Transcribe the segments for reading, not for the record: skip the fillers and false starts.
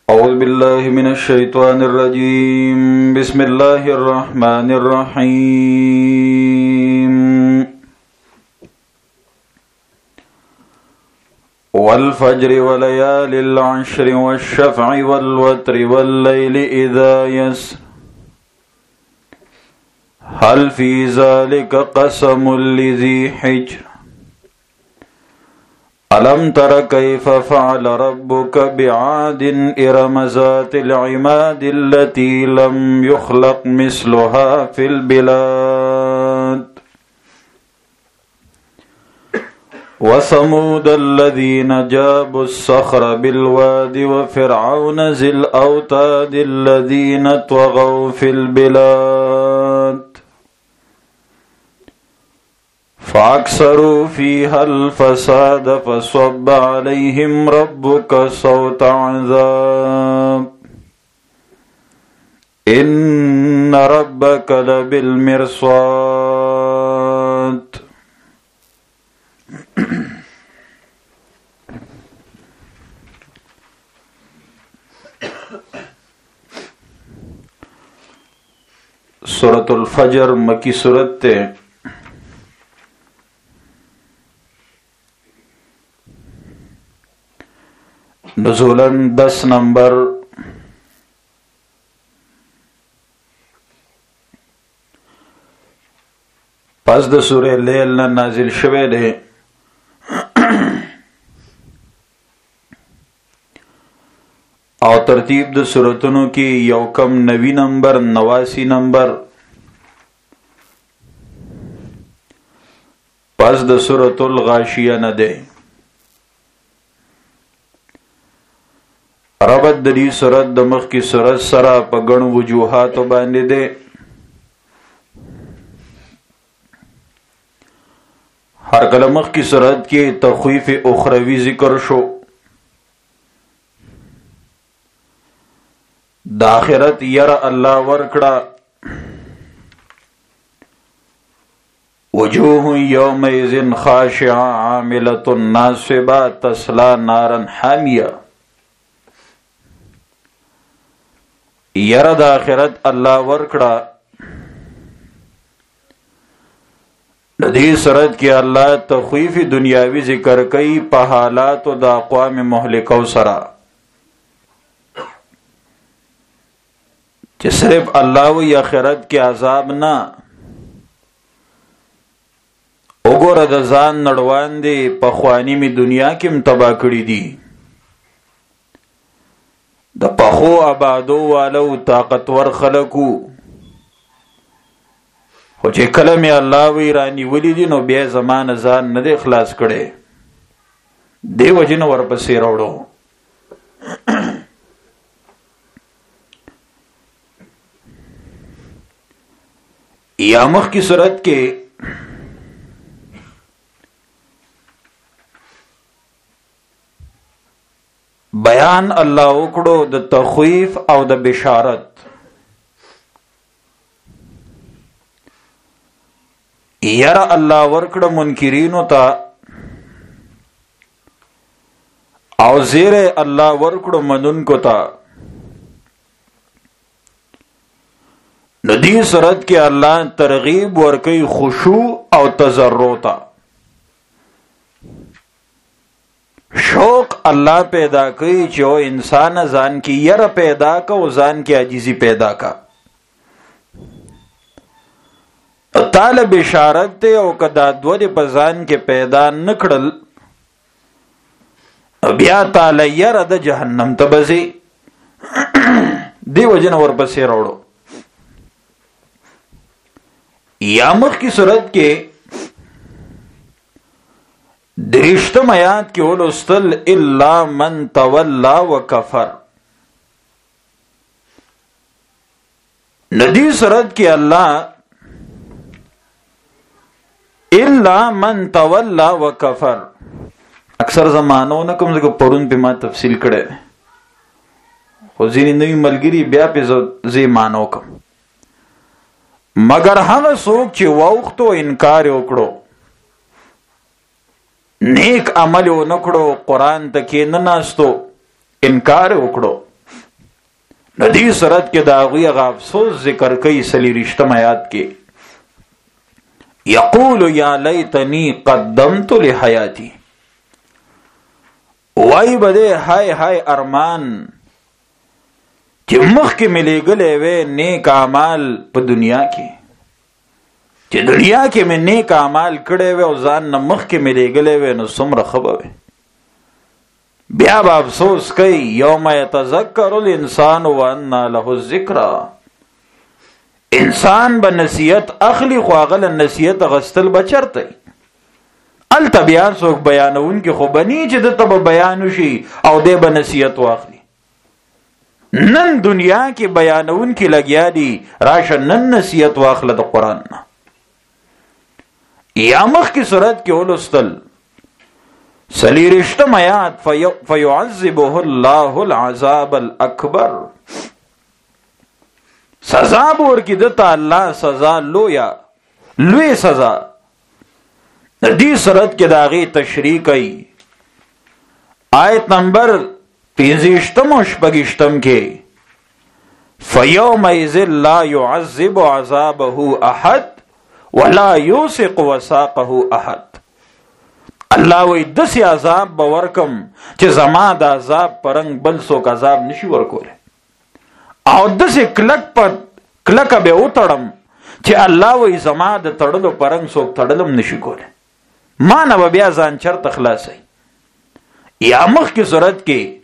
أعوذ بالله من الشيطان الرجيم. بسم الله الرحمن الرحيم. والفجر وليال العشر والشفع والوتر والليل إذا يسر هل في ذلك قسم لذي حجر ألم تر كيف فعل ربك بعاد إرم ذات العماد التي لم يخلق مثلها في البلاد وثمود الذين جابوا الصخر بالواد وفرعون ذي الأوتاد الذين طغوا في البلاد فأكثروا فيها الفساد فصب عليهم ربك صوت عذاب إن ربك لبالمرصاد. سورة الفجر مکی سورت تے نزولاً 10 نمبر پس د سورہ لیل نه نازل شوه دی. او ترتیب د سورتونو کې یو کم 90 نمبر 89 نمبر پس د سورۃ الغاشیہ نه دی. ربط د دې سورۃ د مخ کی سورۃ سره په ګڼ وجوهات باندې دی. هر کله مخ کی سورۃ کې تخویف اخروی ذکر شو، د آخرت ير الله ورکړه. وجوه یومئذ خاشعه عاملة ناصبه تصلى نارا حامیه. ير د آخرت الله ورکړه. د دې سورۃ کې الله تخویف دنیاوی ذکر کوي په حالات او د اقوام مهلکو سره، چې صرف الله وی آخرت کې عذاب نه، وګوره د ځان نړوان دي په خوانی می دنیا کې متبا کړی دي. د پخو آبادو والو طاقتور خلقو، خو چې کله می الله وی رانی ولی دي نو بیا زمان ځان نه دی خلاص کړي، دی وجنه ورپسې راوړو. یا مخ کی صورت کې بیان الله وکړو د تخویف او د بشارت. یرا الله ورکړه منکرینو ته او زیر الله ورکړو منونکو ته. ندی سورت کې الله ترغیب ورکړي خشوع او تضرع ته. شوق الله پیدا کوي چې او انسان ځان کې ير پیدا کا او ځان کې عاجزي پیدا کا. تعالی بشارت ته او کدا دوه په ځان کې پیدا نکړل بیا تعالی ير د جهنم ته بزي دی وجن ورپسې راوړو. یا مخ کی صورت کې درشتم آیات کې ولستل الا من تولا وکفر. ندی صورت کې الله الا من تولا وکفر اکثر زمانو نه کوم ځکه پرون په ما تفصیل کړي، خو ځینې نوی ملګری بیا په زی مانو کوم. مگر هغه څوک چې ووختو انکار وکړو، نیک عمل و نکړو، قرآن ته کې نه ناستو، انکار وکړو، نو دې صورت کې دا غوی هغه افسوس ذکر کوي 33 آیات کې یقول یا لیتنی قدمت لحیاتی وای بده هاي هاي ارمان چې مخکې ملي غلې وې نیک اعمال په دنیا کې چې دنیا کې مې نیک اعمال کړې وې او ځان نه مخکې ملي غلې وې نو څومره خبره بیا به افسوس کوي یوم یتذکر الانسان وان له الذکر انسان به نصیحت اخلي خو هغه نصیحت غستل بچرته ال طبيعت څوک بیانون کې خو بني چې د تب بیان شي او د به نصیحت واخلي نن دنیا کې بیانون کې لګیا دي راشه نن نصیحت واخله د قران نه یا مخ کی صورت کې ولستل سلیرشتم آیات فیعذبه الله العذاب الاکبر سزا بور کی دتا الله سزا لوی سزا دی صورت کې داغي تشریح کوي آیت نمبر 25 او 26 کې فیومئذ لا يعذب عذابه احد ولا يوثق وثاقه احد الله وی دسی عذاب باورکم چې زما د عذاب پرنګ بل څوک عذاب نشي ورکول او دسی کلک به وتړم چې الله وی زما د تړلو پرنګ څوک تړلم نشي کول ما نه بیا ځان چرته خلاصي یا مخ کی صورت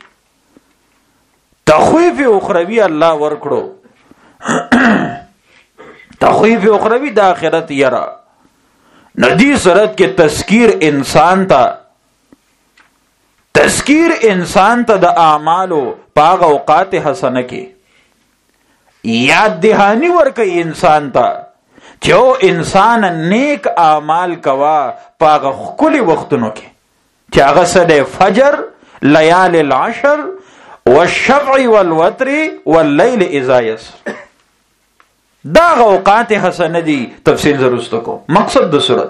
کې تخویف اخروی الله ورکړو تخویف اخروی د آخرت یرا ندی صورت کې تذکیر انسان ته د اعمالو پاغ اوقات حسنه کې یاد دهانی ورکړي انسان ته چې انسان نیک اعمال کوا پاغ خلی وختونو کې چې هغه سره فجر لیال العشر والشفع والوتر واللیل اذا یسر دا اوقات حسنه دي تفصیل زروست کو مقصد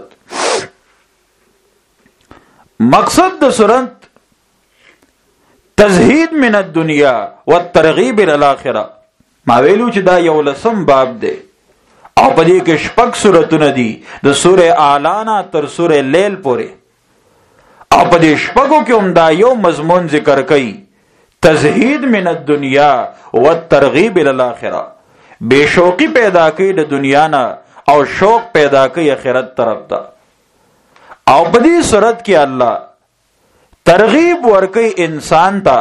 د صورت تزهید من الدنیا والترغیب الى الاخره ما ویلو چې دا یو لسم باب دی او په دې کې شپږ سورتونه دي د سوره اعلی تر سوره لیل پورې او په دې شپږو کې هم دا یو مضمون ذکر کړي تزهید من الدنیا والترغیب الى الاخره بے شوقی پیدا کوي د دنیا نه او شوق پیدا کوي آخرت طرف ته او په دې صورت کې الله ترغیب ورکوي انسان ته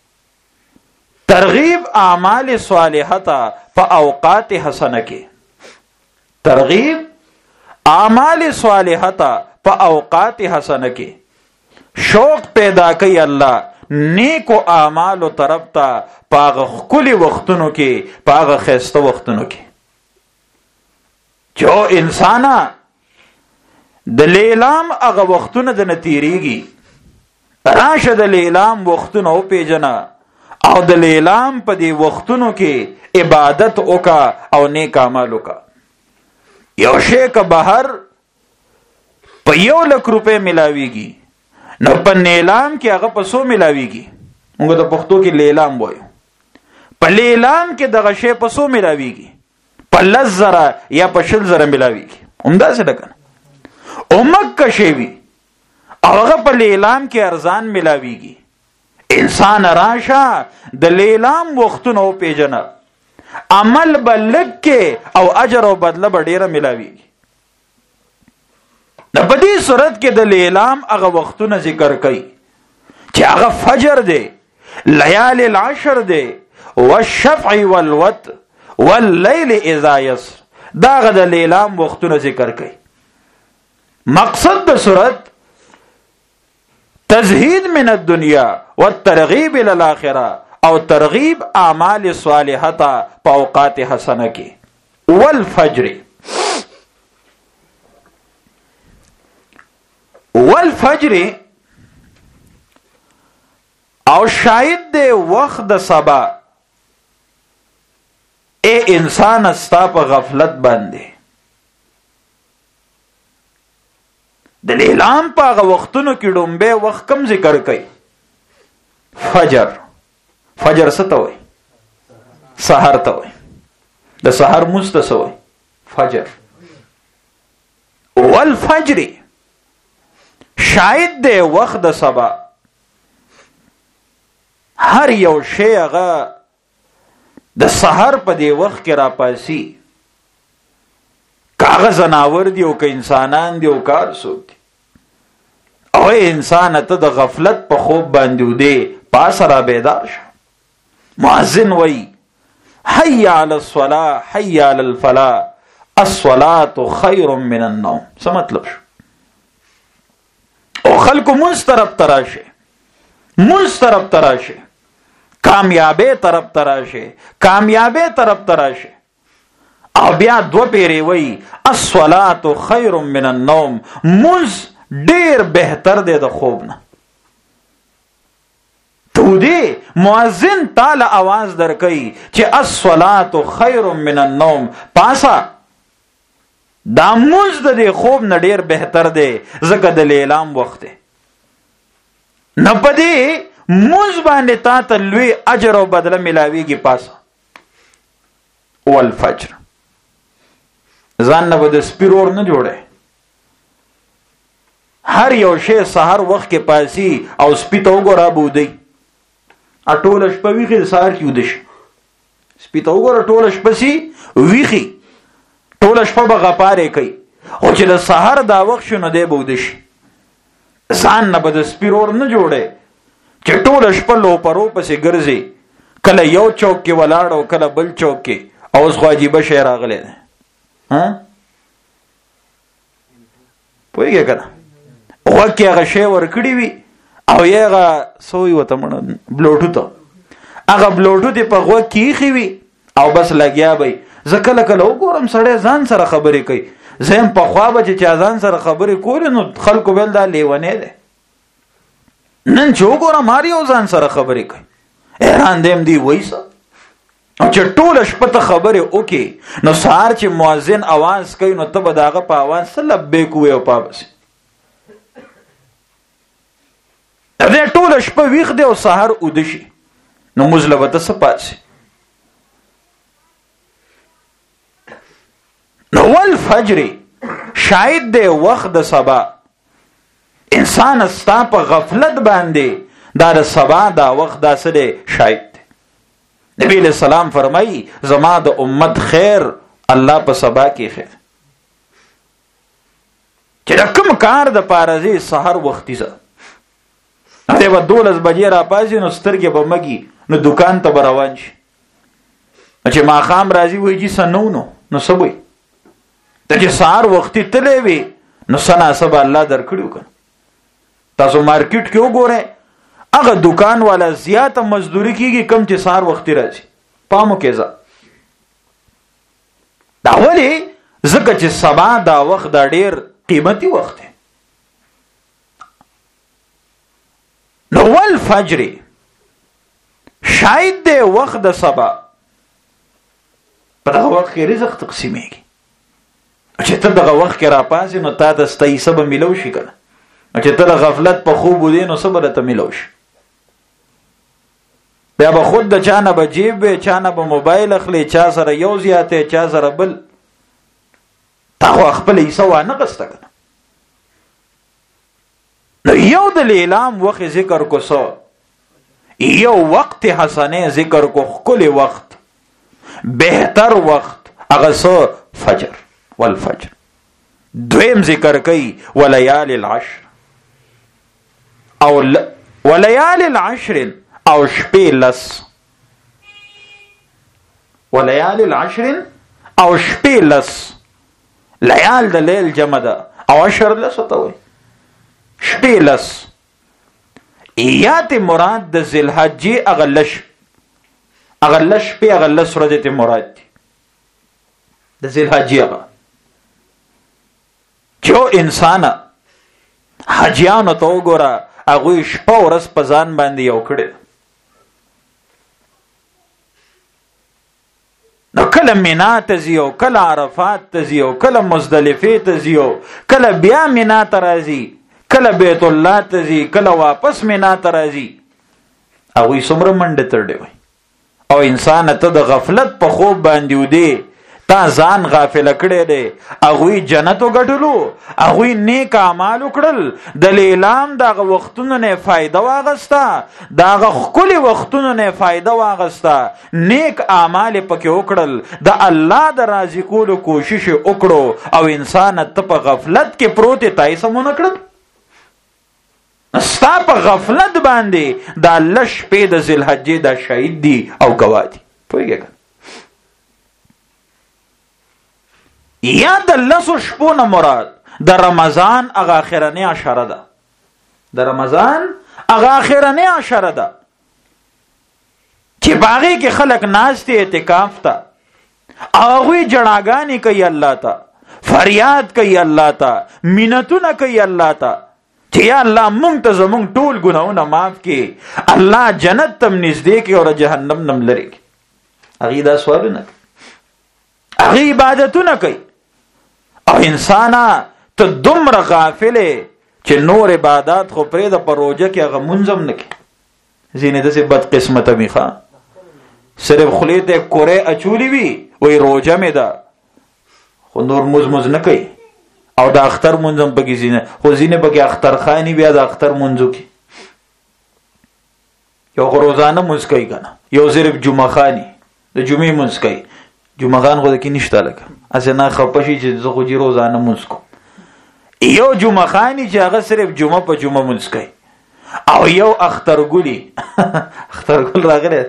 ترغیب اعمال صالحه ته په اوقات حسنه کې ترغیب اعمال صالحه ته په اوقات حسنه کې شوق پیدا کوي الله نیکو اعمال طرف ته پاغه خلی وختونو کې پاغه خسته وختونو کې جو انسانا د لیلام هغه وختونه د نتیریږي راشه د لیلام وختونه او پیجنا او د لیلام په دی وختونو کې عبادت وکا او نیک اعمال وکا یو شی که بهر په 1 لک روپے ملاويږي نو په نیلام کې هغه په 100 ملاويږي موږ د پښتو کې لیلام وایو په لیلام کې دغه شی په 100 ملاويږي په 10,000 یا په 20,000 ملاويږي همدا څه ده اومک شی وی هغه په لیلام کې ارزان ملاويږي انسان راشه د لیلام وختونو پیژنه عمل بلک کې او اجر او بدله به ډیره ملاويږي د بدی صورت کې د لیلام هغه وختونه ذکر کړي چې هغه فجر دی لیال العشر دی والشفع والوتر واللیل اذا یسر دا د لیلام وختونه ذکر کړي مقصد د صورت تزهید من الدنیا والترغیب الى الاخره او ترغیب اعمال صالحه په اوقات حسنه کې والفجر او شاید دے وقت د سبا اے انسان استا په غفلت باندې د لیلام په هغه وختونو کې ډومبه وخت کم ذکر کړي فجر څه ته وایي سحر ته وای. د سحر مستسوي فجر. والفجر شاید د وخت د سبا هر یو شی هغه د سحر په دی وخت کې را پاسي، کاغه زناور دی او که انسانان دی او کار څوک دی. او انسان ته د غفلت په خوب باندې ودی پاس را بیدار شه. مؤذن وای حي على الصلاه حي على الفلاح الصلاه خير من النوم. څه مطلب شو؟ او خلکو منځ طرف تراشه، منځ طرف تراشه، کامیابی طرف تراشه، کامیابی طرف تراشه. او بیا دو پیری وی الصلاة خیر من النوم، منز ډیر بهتر دی د خوب نه. تو دی مؤذن تعالی आवाज درکئی چې الصلاة خیر من النوم، پاسا دا منز د خوب نه ډیر بهتر دی ځکه د لیلام وخت دی. نه پدې منز باندې تا ته لوی اجر او بدله ملاویږي پاسا. والفجر ځان نه بده سپیرور نه جوړه. هر یو شی سحر وخت کې پاسي او سپیته وګوره بودی اټول شپه ویخي سحر کې ودش. سپیته وګوره ټول شپه سي ویخي ټول شپه به غپاره کوي او چې د سحر دا وخت شونه دی بودش. ځان نه بده سپیرور نه جوړه چې ټول شپه لو پرو پسې ګرځي، کله یو چوک کې ولاړ او کله بل چوک کې. او اوس خو عجیبه شی راغلی دی. پوهېږې که نه غوږ کې هغه شی ورکړي وي او یا هغه سوی ورته مړه بلوټوت، هغه بلوټوت یې په غوږ کې ایښي وي او بس لګیا به. زه کله کله وګورم سړی ځان سره خبرې کوي. زه هم پخوا به چې چا ځان سره خبرې کولې نو خلکو ویل دا لیونی دی. نن چې وګورم هر یو ځان سره خبرې کوي. حیران دیم دی وایسه او چې ټوله شپه ته خبرې وکړي نو سهار چې مؤذن اواز کوي نو ته به د هغه په اواز څه لبیک ووایې او پابسې. دی ټوله شپه ویښ دی او سهار اوده شي نو مونځ له به ته څه پاسې. نو والفجر شاید دی وخت د سبا. انسان ستا په غفلت باندې دا د سبا دا وخت دا څه دی شاید دی. نبی علیہ السلام فرمائی زما د امت خیر الله په سبا کې خیر. چې د کوم کار د پاره زی سحر وختي زه دی به 12 بجې را پاسي نو سترګې به مګي نو دکان ته به روان شي. چې ماښام راځي وایي جي څه نو څه وایي ته چې سهار وختي تللی وي نو څه ناڅه به الله درکړي که تاسو مارکیټ کې وګورئ هغه دکان والا زیاته مزدوري کیږي کم چې سهار وختي راځي. پامو کې ځه دا ولې ځکه چې سبا دا وخت دا ډیر قیمتي وخت دی. نو والفجر شاید دی وخت د سبا په دغه وخت کې رزق تقسیمیږي. چې ته دغه وخت کې را پاسې نو تا ته ستا حصه به میلو شي که نه. چې ته د غفلت په خوب ودې نو څه به درته میلو شي. بیا به خود د چا نه به جیب وي، چا نه به موبایل اخلي، چا سره یو زیاتې چا سره بل. تا خو خپله حصه وانغسته که نه. نو یو د لیلام وخت ذکر کو سو، یو وقت حسنه ذکر کو ښکلی وخت بهتر وخت هغه سو فجر. والفجر دویم ذکر کوي ولیال العشر او ولیال العشر او شپې لس. ولیال العشر او شپې لس. لیال د لیل جمع ده او عشر لس ته وایي شپې لس. یات مراد د ذوالحجې هغه لس شپې هغه لس ورځې ته مراد دي د ذوالحجې هغه. جو انسان حجیانو ته وګوره هغوی شپه ورځ په ځان باندې یو کړی. نو کله مینا ته ځي او کله عرفات ته ځي او کله مزدلفې ته ځي او کله بیا مینا ته راځي، کله بیت الله ته ځي، کله واپس مینا ته راځي. هغوی څومره منډې تړلې وای او انسان ته د غفلت په خوب باندې ودی تا ځان غافل کړی دی. هغوی جنت وګټلو، هغوی نیک اعمال وکړل، د لیلام دغه وختونو نه فایده واغسته، دغه ښکلي وختونو نه فایده واغسته، نیک اعمال پکې وکړل، د الله د راضي کولو کوشش وکړو، او انسان ته په غفلت کې پروت یې، تا یې سمونه کړل. ستا په غفلت باندې دا لش شپې د ذوالحجې دا شهید دي او ګواه دي. پوهېږې یا د لسو شپو نه مراد د رمضان هغه اخرنۍ عشره ده، د رمضان هغه اخرنۍ عشره ده چې په هغې کې خلک ناست دي اعتکاف ته، هغوی جړاګانې کوي الله ته، فریاد کوي الله ته، منتونه کوي الله ته چې یا الله مونږ ته زمونږ ټول ګناهونه معاف کړي، الله جنت تم نږدې کړي او جهنم نم لرې کړي. هغوی دا سوالونه کوي، هغوی عبادتونه کوي، او انسانا ته دومره غافلې چې نور عبادات خو پرېږده، په روژه کې هغه مونځ هم نه کوي. ځینې داسې بد قسمته وي ښه، صرف خولې ته یې کورې اچولې وي، وایي روژه مې ده، خو نور مونځ نه کوي. او د اختر مونځ هم پکې ځینې، خو ځینې پکې اخترخاني بیا د اختر مونځو کې یو خو روزانه مونځ کوي که نه، یو صرف جمعه خاني د جمعې مونځ کوي. جمعه خان خو د کې نشته لکه هسې نه خفه شي چې زه خو چې روزانه مونځ کوم. یو جمعه خاني چې هغه صرف جمعه په جمعه مونځ کوي، او یو اخترګلي اخترګل راغلی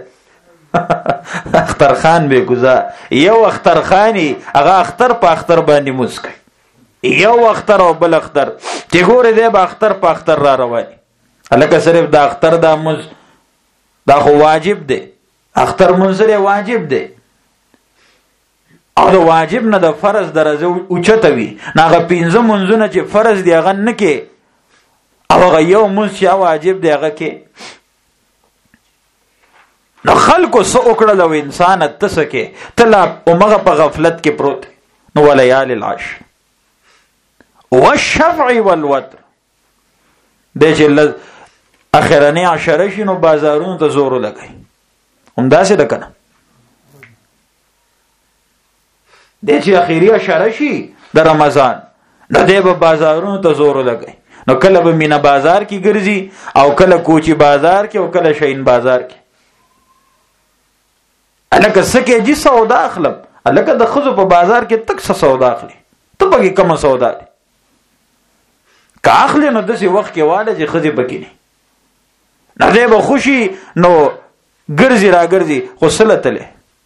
اخترخان به ګزار، یو اخترخاني هغه اختر په اختر باندې مونځ کوي، یو اختر او بل اختر چې ګورې دی به اختر په اختر را رواني. هلکه صرف د اختر دا مونځ دا خو واجب دی، اختر مونځ واجب دی، او د واجب نه د فرض درجه اوچته وي. نه هغه 5 مونځونه چې فرض دی هغه نه کې، او هغه یو مونځ چې واجب دی هغه کې. نو خلکو څه وکړل او انسان ته څه کې، ته لا همغه په غفلت کې پروت. نو ولیال العشر والشفع والوتر دی چې اخرنۍ عشره شي نو بازارونو ته زور لګوي، همداسې ده که نه؟ دی چې اخري عشره شي د رمضان نو دی به بازارونو ته زور لګوي. نو کله به مینه بازار کې ګرځي، او کله کوچی بازار کې، او کله شین بازار کې. هلکه څه کې جي سودا اخلم، هلکه د ښځو په بازار کې تک څه سودا اخلي، ته پکې کومه سودا دی که اخلي نو داسې وخت کې واله چې ښځې پکې نه، نو دی به خوشي نو ګرځي را ګرځي، خو څه لتلی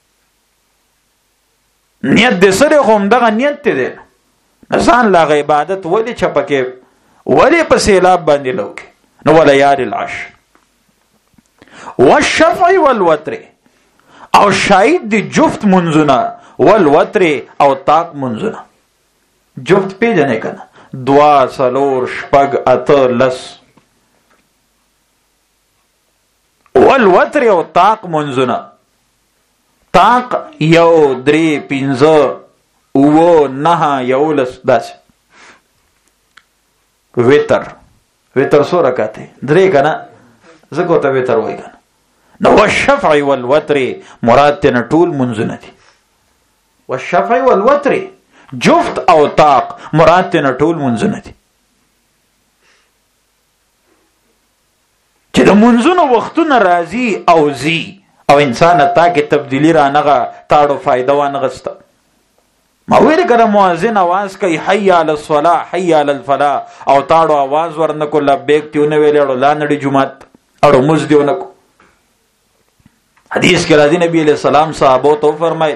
نیت دې سره، خو همدغه نیت ته دی. ځان لا هغه عبادت ولې چپه کې، ولې په سیلاب باندې لوکې. نو ولیال العشر والشفع والوتر، او شاید دی جفت منځونه، والوتر او طاق منځونه. جفت پیژنې که نه؟ 2 4 6 8 10. والوتر او طاق منځونه، طاق 1 3 5 9 9 11 داسې. وتر څو رکعتې؟ 3 که نه؟ ځکه ورته وتر وایي که نه. نو والشفع والوتر مراد ته نه ټول منځونه دي. والشفع والوتر جفت او طاق مراد ته نه ټول منځونه دي. چې د منځونو وختونه راځي او زی، او انسان تا کې تبدیلی را نغه تاړو فائدہ و نغسته. ما ویل کړه مؤذن आवाज کوي حي علی الصلاه حي علی الفلاح، او تاړو आवाज ورنکو لبیک تیونه ویلړو لاندې جمعات اړو مز دیونکو. حدیث کې راځي نبی علیہ السلام صحابو ته فرمایي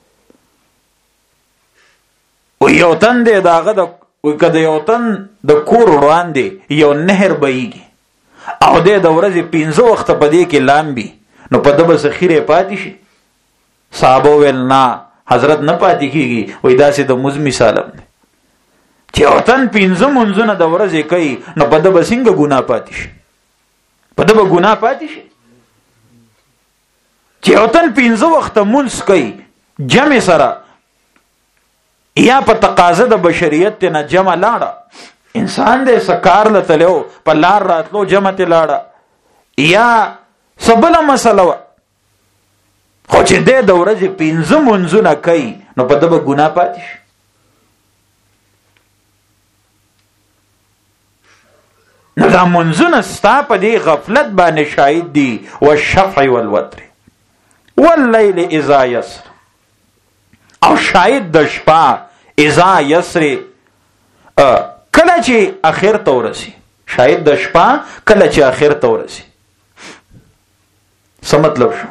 و یو تن دی داغه د کده یو تن د کور وړاندې یو نهر بهیږي، او د ورځې 15 وخت په دې کې لامبي، نو په دبه ذخیره پاتې شي. صحابه ویل نه حضرت نه پاتې کیږي، وای داسې د مز مثال دی چې یو تن 15 منځونه د ورځې کوي، نو په دبه څنګه ګناه پاتې شي، په دبه ګناه پاتې شي. چې یو تن 15 وخت منځ کوي جمع سره، یا په تقاضا د بشریت نه جمع لاړه، انسان دې سکار لتلو په لار راتلو جمع ته لاړه، یا سبله مسله خو چې د ورځې 5 منځونه کوي نو په دغه ګناه پاتې شي. نو دا منځونه ستا په دې غفلت باندې شاهد دي. والشفع والوتر واللیل اذا یسر، او شاهد د شپه اذا یسر کله چې اخر ته ورسي. شاهد د شپه کله چې اخر ته ورسي. څه مطلب شو؟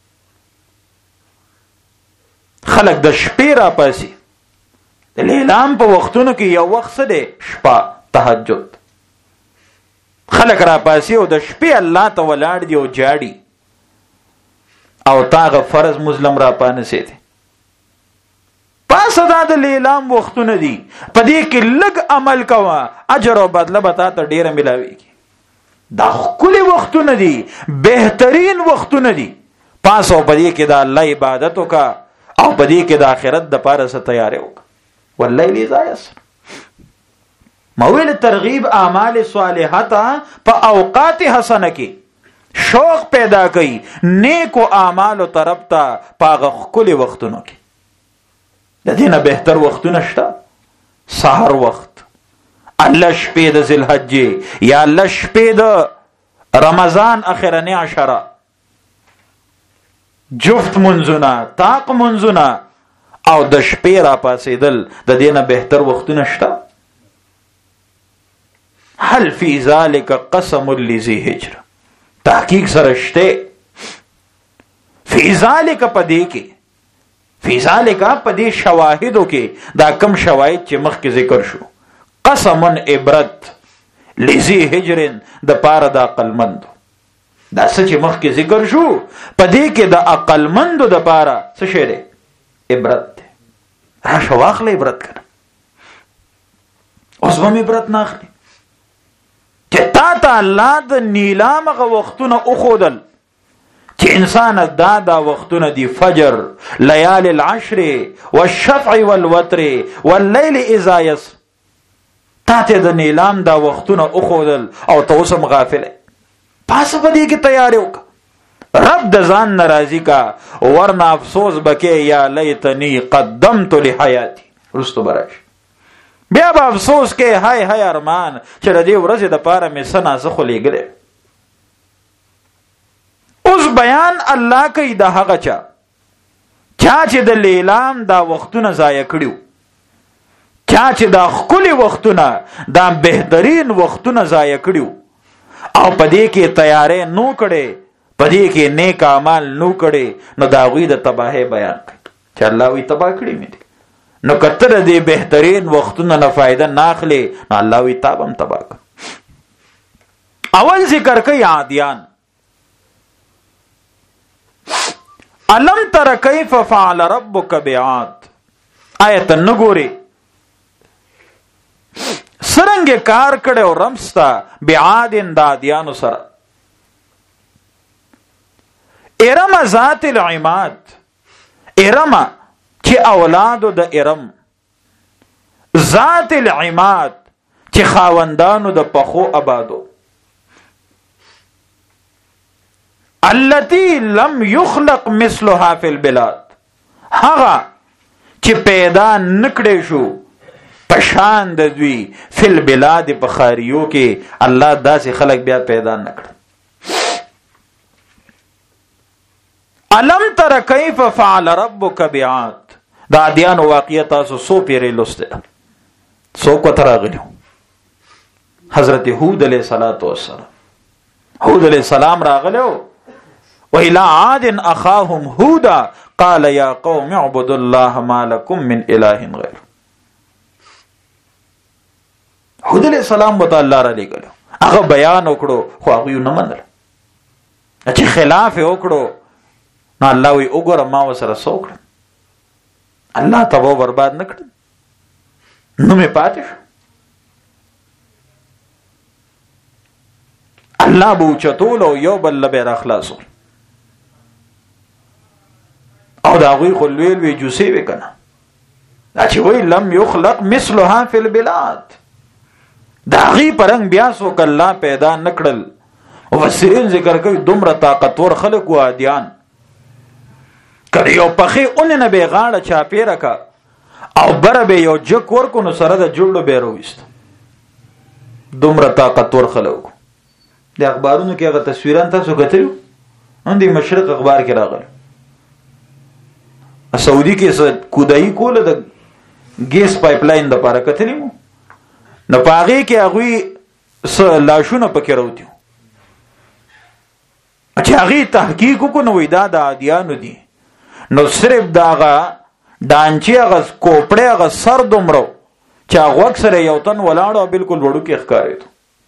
خلق د شپې را پاسي. د لیلام په وختونو کې یو وخت څه دی؟ شپه، تهجد. خلق را پاسي او د شپې الله ته ولاړ دی او جاړي، او تاغه فرض مظلم را پانسي دي. پاسه دا د لیلام وختونه دي، په دې کې لږ عمل کوه، اجر او بدله به تا ته ډیره ملاويږي. دا ښکلي وختونه دي، بهترین وختونه دي. پاسه او په دې کې د الله عبادت وکړه، او په دې کې د آخرت د پاره څه تیارې وکړه. واللیل اذا یسر. مویل ترغیب اعمال صالحه په اوقات حسنه کې شوق پیدا کوي نیکو اعمالو طرف ته په هغه ښکلي وختونو کې. د دې نه بهتر وختونه شته؟ سحر وخت، الله شپې د ذوالحجې، یا الله شپې د رمضان اخرنی عشره، جفت منځونه، طاق منځونه، او د شپې را پاسېدل، د دې نه بهتر وختونه شته؟ هل فی ذلک قسم لذی حجر. تحقیق سره شته. فی ذلک پدې کې، فی ذلک پدې شواهدو کې دا کم شواهد چې مخکې ذکر شو، قسم عبرت لذی حجر د پاره د عقلمند. دا څه چې مخکې ذکر شو پدې کې د عقلمندو د پاره څه شی دی؟ عبرت دی. راشه واخله عبرت کړه. اوس هم عبرت نه اخلي چې تا ته الله د نیلام هغه وختونه اخودل چې انسان دا وختونه دي، فجر، لیال العشر، والشفع والوتر، واللیل اذا یسر. تا ته د نیلام دا وختونه اخودل او ته اوس هم غافل یې. پاسه په دې کې تیاری وکړه، رب د ځان ناراضي کا، ورنه افسوس بکې یا لیتنی قدمت لحیاتی. رستو براش بیا به افسوس کې هاي هاي ارمان چې د دې ورځې د پاره مې سنا زخه لګلې. اوس بیان الله کوي د هغه چا چې د لیلام دا وختونه ضایع کړیو، چې دا ښکلي وختونه، دا بهترین وختونه ضایع کړیو، او پدې کې تیارې نو کړي، پدې کې نیک اعمال نو کړي، نو دا غوی د تباہی بیان کوي چې الله وی تباہ کړی مې دي. نو کتر دې بهترین وختونه نه فائدہ ناخلي، نو الله وی تابم تباہ. اول ذکر کوي عادیان. الم تر کیف فعل ربک بعاد. آیت نګوري سرنګ کار کړو رمستا بعادن دادیانو سره. ارم ذات العماد، ارم چې اولادو د ارم، ذات العماد چې خاوندانو د پخو آبادو، التي لم يخلق مثلها في البلاد، هغه چې پیدا نکړې شو پشان د دوی فی البلاد په خاریو کې، الله داسې خلق بیا پیدا نکړ. الم تر کیف فعل ربک بعاد. دا دیانو واقعیت تاسو سو پیری لسته سو کو تراغلیو. حضرت هود علیہ السلام، هود علیہ السلام راغلیو. وَإِلَىٰ عَادٍ أَخَاهُمْ هُودًا قَالَ يَا قَوْمِ اعْبُدُوا اللَّهَ مَا لَكُمْ مِنْ إِلَٰهٍ غَيْرُهُ. هود علیہ السلام بتا الله را لګلو، هغه بیان وکړو خو هغه یې نه منل. چې خلاف وکړو نو الله وی وګوره ما وسره سوکړ، الله تبو برباد نکړ، نو مې پاتې شو. الله بو چتول او یو بل به را خلاصول، او دا غوی خلویل وی جوسی وکنه، دا چې وی لم یخلق مثلها فی البلاد، دا غی پرنګ بیا سو کله پیدا نکړل. مفسرین ذکر کوي دومره طاقتور خلق و عادیان کله یو پخې اون نه به غاړه چاپیره کا او بره به یو جک ورکو نو سره د جوړو به رويست. دومره طاقتور خلک د اخبارونو کې هغه تصویران تاسو کتلو ان د مشرق اخبار کې راغله سعودي کې څه کودای کوله د ګیس پایپ لاین د لپاره کتلی مو نو پاغي کې هغه لاشونه پکې راوتیو چې هغه تحقیق کو نو وېدا د عادیانو دي نو صرف داغه دانچی هغه کوپړې هغه سر دومره چې هغه اکثر یو تن ولاړو بالکل وړو کې ښکارېدو.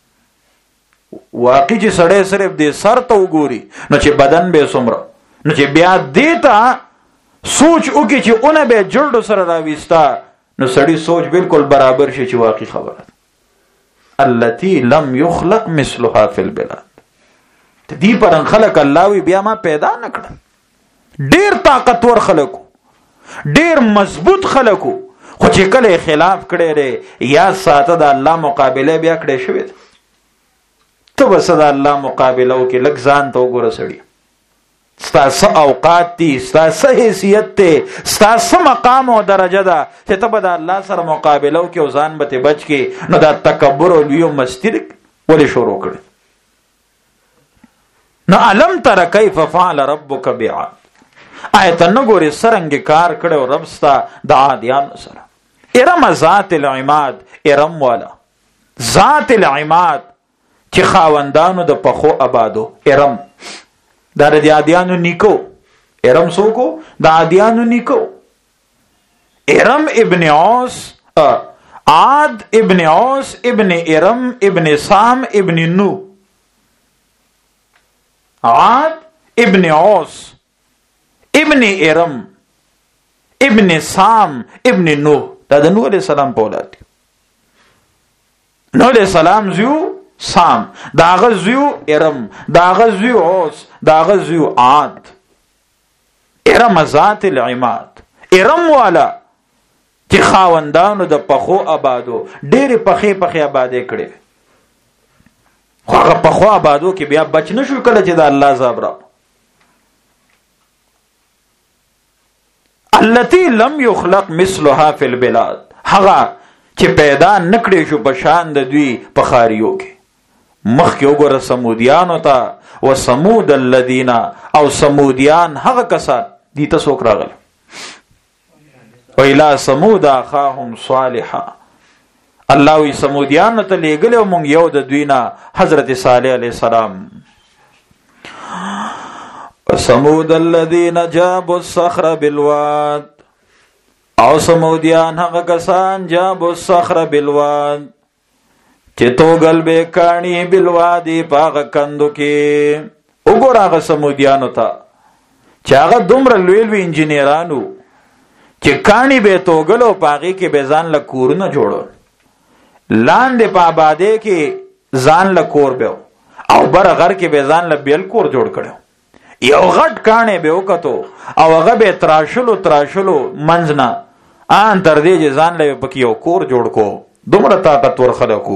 واقعي چې سړی صرف دې سر ته وګوري نو چې بدن به سمره نو چې بیا دیتا سوچ وکي چې اونه به جوړ سره راويستا نو سړی سوچ بالکل برابر شي چې واقعي خبره التي لم يخلق مثلها في البلاد. دې پرن خلق الله وی بیا ما پیدا نکړ. ډیر طاقتور خلکو ډیر مضبوط خلکو خو چې کله خلاف کړي لري یا ساته د الله مقابله بیا کړي شوی ته بس د الله مقابله وکي لک ځان ته وګوره سړی ستاسو اوقات دي ستاسو حیثیت ته ستاسو مقام او درجه ده چې ته به د الله سره مقابله وکي او ځان به ته بچ کې نو دا تکبر او لیو مسترک ولې شروع کړي. نو علم تر کیف فعل ربک بعاد آیت نګوري سرنګ کار کړو رب ستا د عادیان سره. ارم ذات العماد ارم والا ذات العماد چې خاوندانو د پخو آبادو ارم دا د عادیانو نیکو ارم سوکو د عادیانو نیکو ارم ابن اوس عاد ابن اوس ابن ارم ابن سام ابن نو عاد ابن اوس ابن ارم ابن سام ابن نو دا د نوح علیہ السلام په اولاد نوح علیہ السلام زیو سام دا غزیو ارم دا غزیو اوس دا غزیو عاد ارم ذات العماد ارم والا چې خاوندانو د پخو آبادو ډېر پخې آبادې کړې خو هغه پخو آبادو کې بیا بچ نشو کله چې د الله عذاب را التي لم يخلق مثلها في البلاد هغه چې پیدا نکړې شو په شان د دوی په خاریو کې. مخکې وګوره سمودیانو ته و سمود الذین او سمودیان هغه کسان دي ته څوک راغل و الى سمود اخاهم صالحا الله وی سمودیان ته لېږلی او مونږ یو د دوی نه حضرت صالح علیه السلام. سمود الذین جابوا الصخر بالواد او سمودیان هغه کسان جابوا الصخر بالواد چې توګل به کانی بالوادي پاغه کندو کې. وګوره هغه سمودیانو ته چې هغه دومره لوی انجینیرانو چې کانی به توګل او پاغي کې به ځان له کورونه جوړو لاندې په آباده کې ځان له کور به او بر غر کې به ځان له بیل کور جوړ کړو. یو غټ کانه به وکړو او هغه به تراشلو منځنا ان تر دې چې ځان له پکې یو کور جوړ کو. دومره طاقتور خلکو.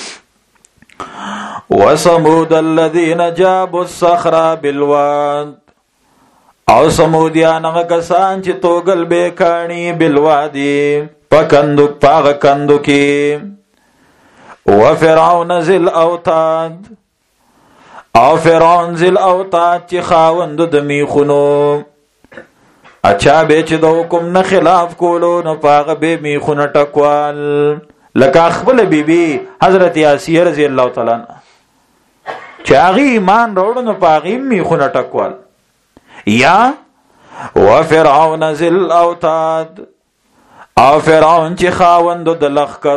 وسمود الذين جابوا الصخر بالواد او سمودیان هغه کسان چې توګل به کانی بالوادي پکندو پاغه کندو کې. وفرعون ذل اوتاد او فرعون ذل اوتاد چې خاوند د میخونو اچھا به چې د حکم نه خلاف کولو نو پاغه به میخونه ټکوال لکه خپل بیبي حضرت آسیه رضی الله تعالی عنها چې هغه ایمان وروړو نو پاغه میخونه ټکوال. یا وفرعون ذل اوتاد او فرعون چې خاوند د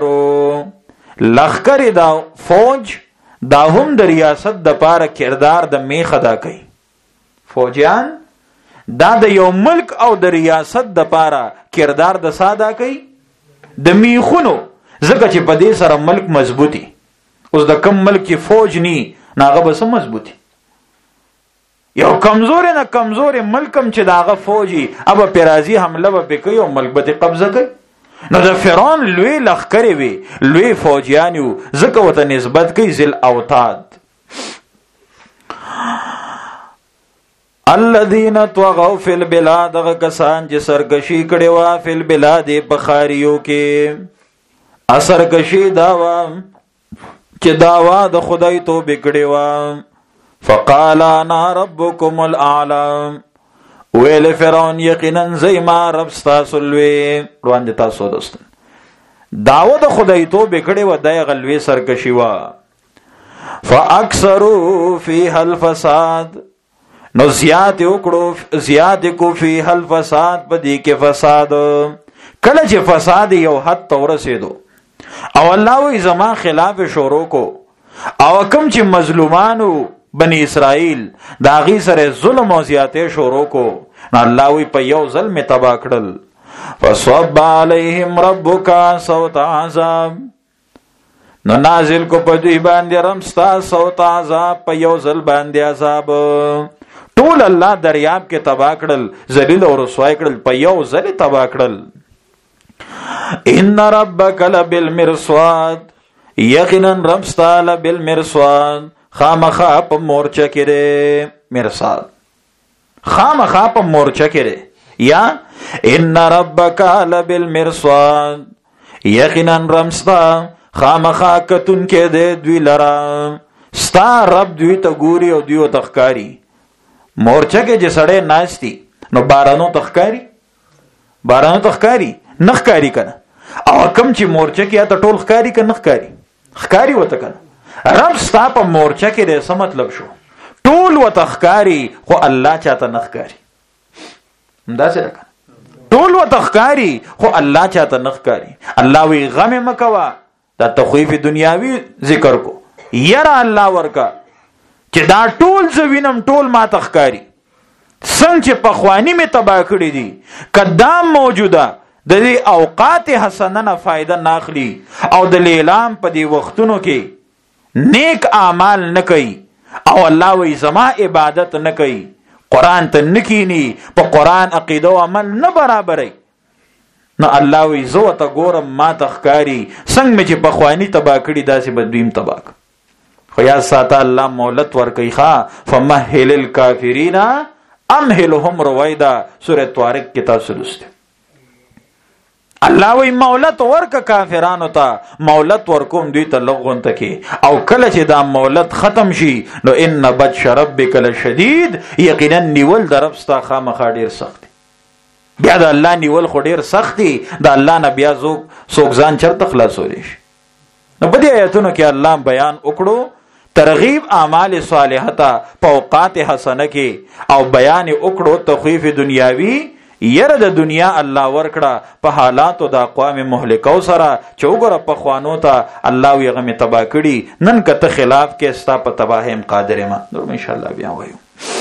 لخکر دا فوج دا هم د ریاست د پاره کردار د میخ ادا کوي. فوجیان دا د یو ملک او د ریاست د پاره کردار د ساده کوي د میخونو ځکه چې په دې سره ملک مضبوطی. اوس د کم ملک کې فوج نی ناغه بس مضبوطی یو کمزور ملکم چې داغه فوجي ابا پیرازی حمله به کوي او ملک به قبضه کوي. نو د فرعون لوی لخکری وی لوی فوجیانیو ځکه وته نسبت کوي ذل اوتاد. الذين طغوا في البلاد، هغه کسان چې سرکشي کړي وا فی البلاد په خاریو کې. سرکشي داوا چې داوا د خدای توبې کړي وا. فقال انا ربكم الاعلى، ویل فرعون یقینا زیما رب ستاسو لوی. روان دي تاسو دوست داوا د خدای توبې کړي وا دای غلوي سرکشي وا. فاکثروا فيها الفساد، نو زیاد وکړو زیاد کو فيها الفساد، پدې کې فساد. کله چې فساد یو حد ته ورسېدو او الله وی زما خلاف شروع کو، او کوم چې مظلومانو بنی اسرائیل دا غي سره ظلم او زیاته شروع کو، نو الله وی په یو ظلم تبا کړل. فصب علیهم ربک صوت عذاب، نو نازل کو په دوی باندې رمستا صوت عذاب، په یو ځل باندې عذاب. ټول الله دریاب کې تبا کړل، ذلیل او رسوای کړل، په یو ځل تبا کړل. ان ربک لبالمرصاد، یقینا رمستا لبالمرصاد، خامخا په مورچه کې دی. مرصاد خامخا په مورچه کې دی. یا ان ربک لبالمرصاد، یقینا رمستا خامخا کتون کې دی دوی لرا. ستا رب دوی ته ګوري او دوی ته ښکاري. مورچه کې چې سړی ناشتي نو بارانو تخکاری، بارانو تخکاری نخکاری کنه. او کم چې مورچه کې ته ټول ښکاری کنه نخکاری، ښکاری وته کنه. رب ستا په مورچه کې دې څه مطلب شو؟ ټول وته ښکاری خو الله چاته نخکاری. همدا څه کنه، ټول وته ښکاری خو الله چاته نخکاری. الله وی غم مکوا، دا تخویف دنیاوی ذکر کو. یرا الله ورکا چې دا ټول زوینم ټول ما تخکاری. څنګه چې پخوانی می تبا کړی دي، قدام موجوده د دې اوقات حسنه نه فائدہ ناخلی او د لیلام په دې وختونو کې نیک اعمال نه کوي، او الله وی زما عبادت نه کوي، قران ته نکینی، په قران عقیده او عمل نه برابرای. نو الله وی زو ته ګورم ما تخکاری، څنګه چې پخوانی تبا کړی داسې بدویم تبا. خو یا ساته الله مولت ورکی ښا. فمهل الکافرین امهلهم رویدا، سورۃ طارق کې تاسو لسته. الله وی مولت ورک کافرانو ته، مولت ورکوم دوی ته لغون ته کې. او کله چې دا مولت ختم شي نو ان بطش ربک لشدید، یقینا نیول د رب ستا خامخا ډیر سخت. بیا د الله نیول خو ډیر سخت دی، د الله نه بیا څوک ځان چرته خلاصولی شي. نو په دې آیتونو کې الله بیان وکړو ترغیب اعمال صالحه ته په اوقات حسنه کې، او بیان وکړو تخویف دنیاوی، یره د دنیا الله ورکړه په حالاتو د اقوام مهلکو سره چې وګوره په خوانو ته الله وی غم تبا کړي. نن کته خلاف کې ستا په تباهم قادر ما. نور ان شاء الله بیا وایو.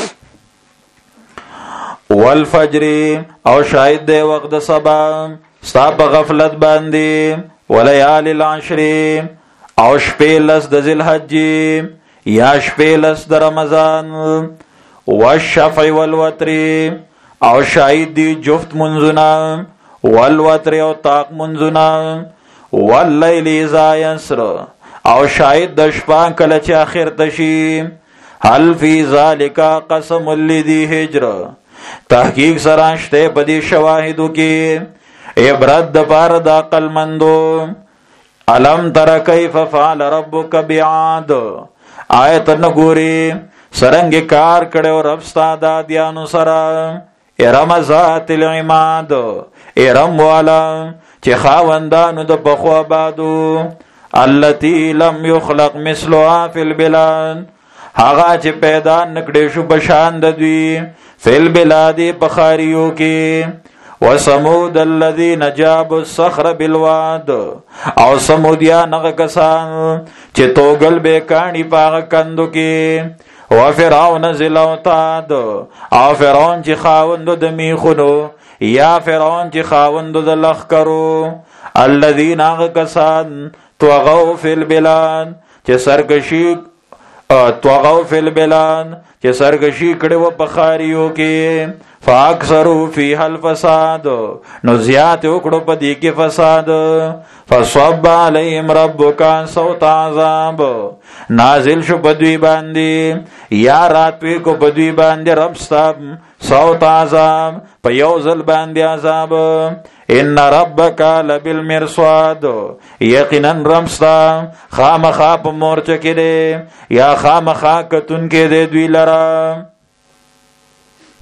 والفجر، او شاید د وخت د سبا ستا په غفلت باندې. ولیال العشر، او شپې لس د ذوالحج یا شپې لس د رمضان. والشفع والوتر، او شاید دی جفت منزنا. والوتر، او طاق منزنا. واللیل اذا یسر، او شاید د شپه کله چې اخر تشي. هل فی ذلک قسم لذی حجر، تحقیق سراشته پدی شواهدو کې عبرت د پاره د عقل مندو. علم تر کیف فعل ربک بعاد، آیت نګوري سرنګ کار کړو رب ستا د دیانو سره. ارم ذات العماد، ارم والا چې خاوندانو د پخو آبادو. التي لم يخلق مثلها في البلاد، هغه چې پیدا نکړې شو بشان د دوی فی البلاد بخاریو کې. وسمود الذين جابوا الصخر بالواد، او سمودیان هغه کسان چې توګل به کانی پاغه کندو کې. وفرعون ذی الاوتاد، او فرعون چې خاوند د میخونو، یا فرعون چې خاوند د لخکرو. الذين هغه کسان طغوا فی البلاد، چې سرکشی طغوا فی البلاد، چې سرکشي کړي و په خاریو کې فاکثروا فیها الفساد نو زیات وکړو په دې کې فساد فصب علیهم ربک صوت عذاب نازل شو په دوی باندې یا راتوي کو په دوی باندې رب ستاب صوت عذاب په یو ځل باندې عذاب ان ربک لبالمرصاد یقینا رمستا خامخا په مورچه کې دی یا خامخا کتون کې دی دوی لرا